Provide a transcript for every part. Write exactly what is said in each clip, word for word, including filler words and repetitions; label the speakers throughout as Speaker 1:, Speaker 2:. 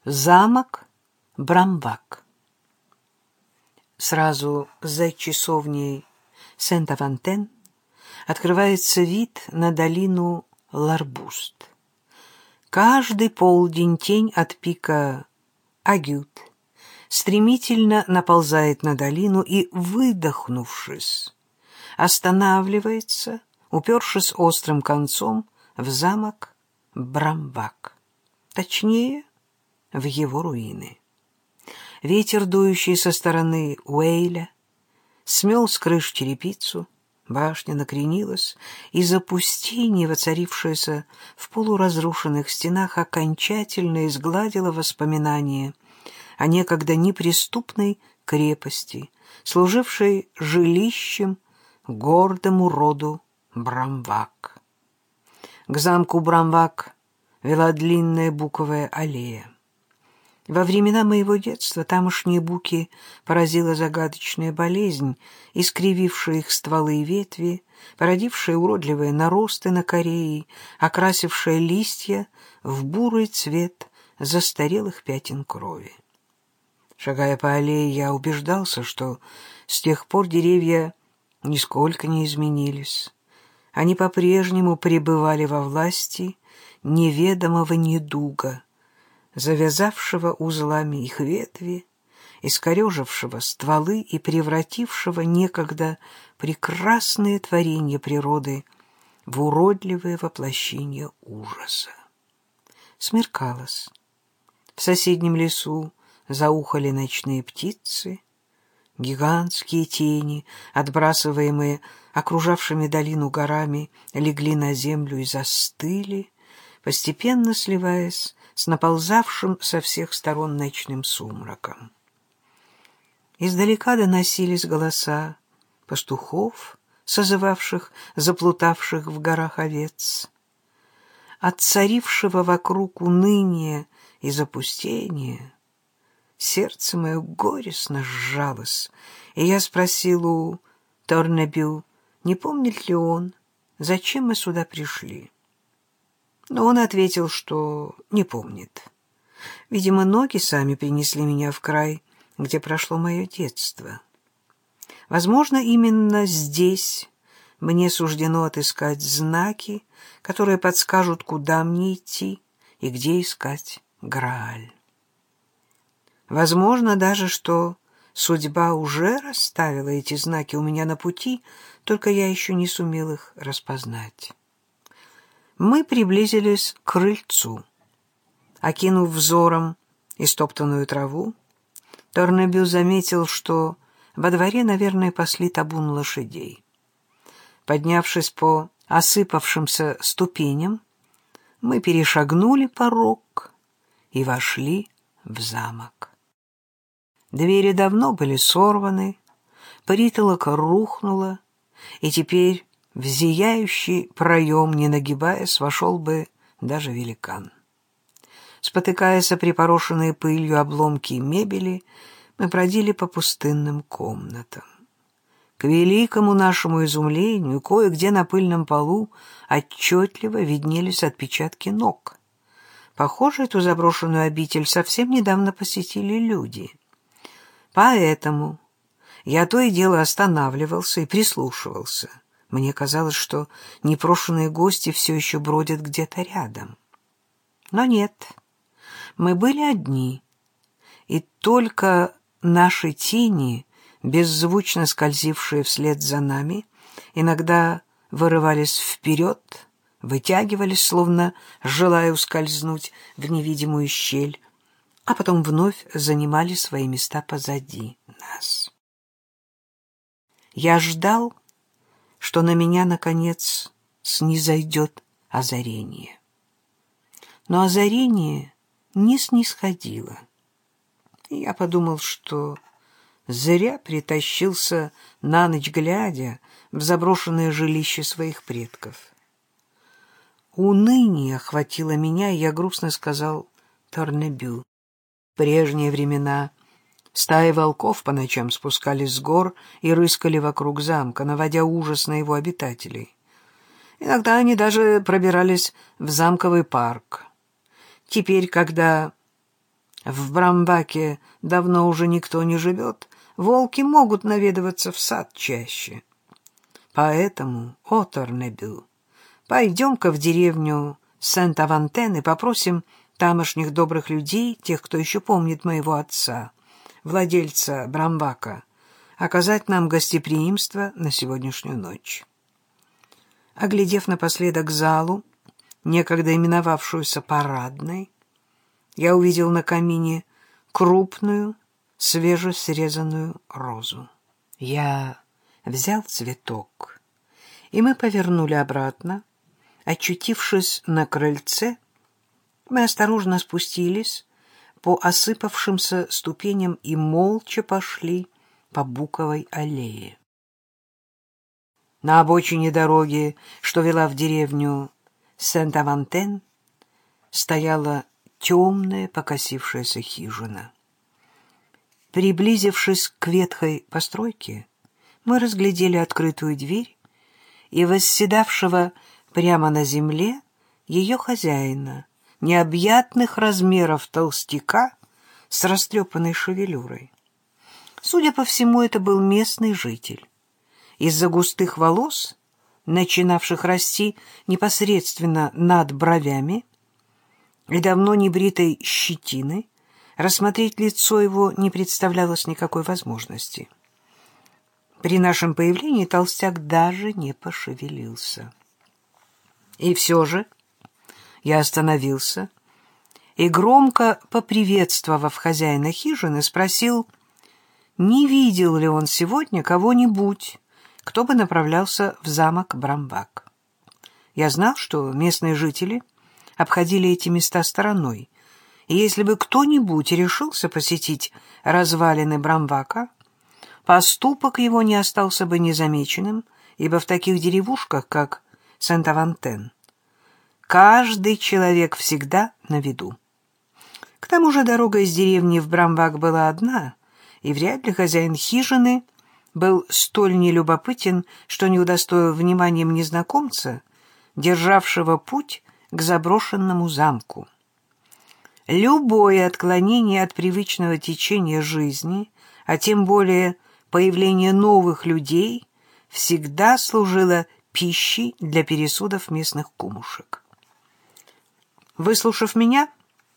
Speaker 1: Замок Брамвак. Сразу за часовней Сент-Авантен открывается вид на долину Ларбуст. Каждый полдень тень от пика Агют стремительно наползает на долину и, выдохнувшись, останавливается, упершись острым концом в замок Брамвак. Точнее, в его руины. Ветер, дующий со стороны Уэйля, смел с крыш черепицу, башня накренилась, и запустение, воцарившееся в полуразрушенных стенах, окончательно изгладило воспоминания о некогда неприступной крепости, служившей жилищем гордому роду Брамвак. К замку Брамвак вела длинная буковая аллея. Во времена моего детства тамошние буки поразила загадочная болезнь, искривившая их стволы и ветви, породившая уродливые наросты на коре и окрасившая листья в бурый цвет застарелых пятен крови. Шагая по аллее, я убеждался, что с тех пор деревья нисколько не изменились. Они по-прежнему пребывали во власти неведомого недуга, завязавшего узлами их ветви, искорежившего стволы и превратившего некогда прекрасные творения природы в уродливое воплощение ужаса. Смеркалось. В соседнем лесу заухали ночные птицы, гигантские тени, отбрасываемые окружавшими долину горами, легли на землю и застыли, постепенно сливаясь с наползавшим со всех сторон ночным сумраком. Издалека доносились голоса пастухов, созывавших заплутавших в горах овец. От царившего вокруг уныния и запустения сердце мое горестно сжалось, и я спросил у Торнебю, не помнит ли он, зачем мы сюда пришли. Но он ответил, что не помнит. Видимо, ноги сами принесли меня в край, где прошло мое детство. Возможно, именно здесь мне суждено отыскать знаки, которые подскажут, куда мне идти и где искать Грааль. Возможно даже, что судьба уже расставила эти знаки у меня на пути, только я еще не сумел их распознать. Мы приблизились к крыльцу. Окинув взором истоптанную траву, Торнебю заметил, что во дворе, наверное, пасли табун лошадей. Поднявшись по осыпавшимся ступеням, мы перешагнули порог и вошли в замок. Двери давно были сорваны, притолока рухнула, и теперь в зияющий проем, не нагибаясь, вошел бы даже великан. Спотыкаясь о припорошенные пылью обломки мебели, мы бродили по пустынным комнатам. К великому нашему изумлению, кое-где на пыльном полу отчетливо виднелись отпечатки ног. Похоже, эту заброшенную обитель совсем недавно посетили люди. Поэтому я то и дело останавливался и прислушивался. Мне казалось, что непрошеные гости все еще бродят где-то рядом. Но нет, мы были одни, и только наши тени, беззвучно скользившие вслед за нами, иногда вырывались вперед, вытягивались, словно желая ускользнуть в невидимую щель, а потом вновь занимали свои места позади нас. Я ждал, что на меня, наконец, снизойдет озарение. Но озарение не снисходило. И я подумал, что зря притащился на ночь глядя в заброшенное жилище своих предков. Уныние охватило меня, и я грустно сказал Торнебю. В прежние времена стаи волков по ночам спускались с гор и рыскали вокруг замка, наводя ужас на его обитателей. Иногда они даже пробирались в замковый парк. Теперь, когда В Брамбаке давно уже никто не живет, волки могут наведываться в сад чаще. Поэтому, о Торнебю, пойдем-ка в деревню Сент-Авантен и попросим тамошних добрых людей, тех, кто еще помнит моего отца, владельца Брамбака, оказать нам гостеприимство на сегодняшнюю ночь. Оглядев напоследок залу, некогда именовавшуюся парадной, я увидел на камине крупную, свежесрезанную розу. Я взял цветок, и мы повернули обратно. Очутившись на крыльце, мы осторожно спустились по осыпавшимся ступеням и молча пошли по Буковой аллее. На обочине дороги, что вела в деревню Сент-Авантен, стояла темная покосившаяся хижина. Приблизившись к ветхой постройке, мы разглядели открытую дверь и восседавшего прямо на земле ее хозяина, необъятных размеров толстяка с растрепанной шевелюрой. Судя по всему, это был местный житель. Из-за густых волос, начинавших расти непосредственно над бровями, и давно небритой щетины, рассмотреть лицо его не представлялось никакой возможности. При нашем появлении толстяк даже не пошевелился. И все же я остановился и, громко поприветствовав хозяина хижины, спросил, не видел ли он сегодня кого-нибудь, кто бы направлялся в замок Брамбак. Я знал, что местные жители обходили эти места стороной, и если бы кто-нибудь решился посетить развалины Брамбака, поступок его не остался бы незамеченным, ибо в таких деревушках, как Сент-Авантен, каждый человек всегда на виду. К тому же дорога из деревни в Брамбак была одна, и вряд ли хозяин хижины был столь нелюбопытен, что не удостоил вниманием незнакомца, державшего путь к заброшенному замку. Любое отклонение от привычного течения жизни, а тем более появление новых людей, всегда служило пищей для пересудов местных кумушек. Выслушав меня,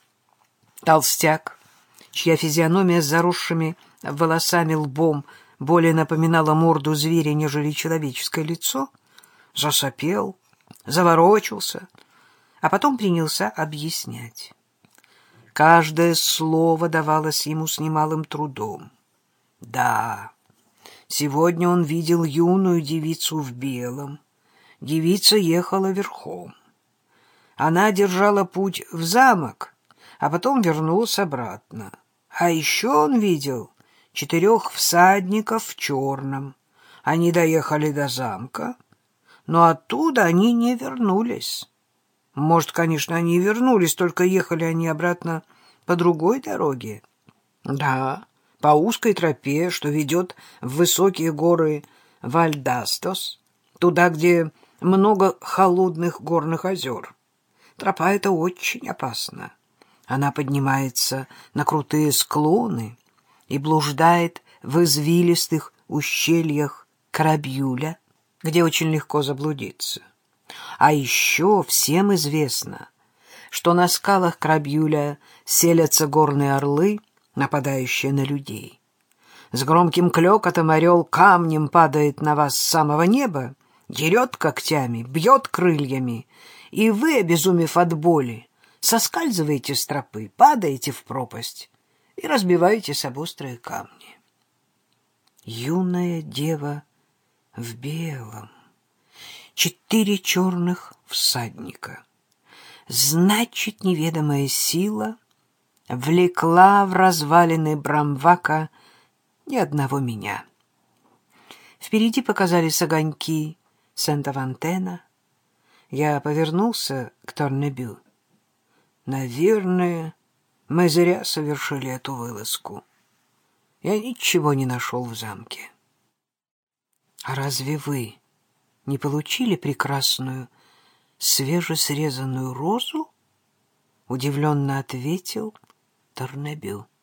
Speaker 1: толстяк, чья физиономия с заросшими волосами лбом более напоминала морду зверя, нежели человеческое лицо, засопел, заворочился, а потом принялся объяснять. Каждое слово давалось ему с немалым трудом. Да, сегодня он видел юную девицу в белом. Девица ехала верхом. Она держала путь в замок, а потом вернулась обратно. А еще он видел четырех всадников в черном. Они доехали до замка, но оттуда они не вернулись. Может, конечно, они и вернулись, только ехали они обратно по другой дороге. Да, по узкой тропе, что ведет в высокие горы Вальдастос, туда, где много холодных горных озер. Тропа эта очень опасна. Она поднимается на крутые склоны и блуждает в извилистых ущельях Крабьюля, где очень легко заблудиться. А еще всем известно, что на скалах Крабьюля селятся горные орлы, нападающие на людей. С громким клёкотом орел камнем падает на вас с самого неба, дерет когтями, бьет крыльями, и вы, обезумев от боли, соскальзываете с тропы, падаете в пропасть и разбиваетесь об острые камни. Юная дева в белом, четыре черных всадника. Значит, неведомая сила влекла в развалины Брамбака ни одного меня. Впереди показались огоньки Сент-Авантена. Я повернулся к Торнебю. Наверное, мы зря совершили эту вылазку. Я ничего не нашел в замке. А разве вы не получили прекрасную свежесрезанную розу? Удивленно ответил Торнебю.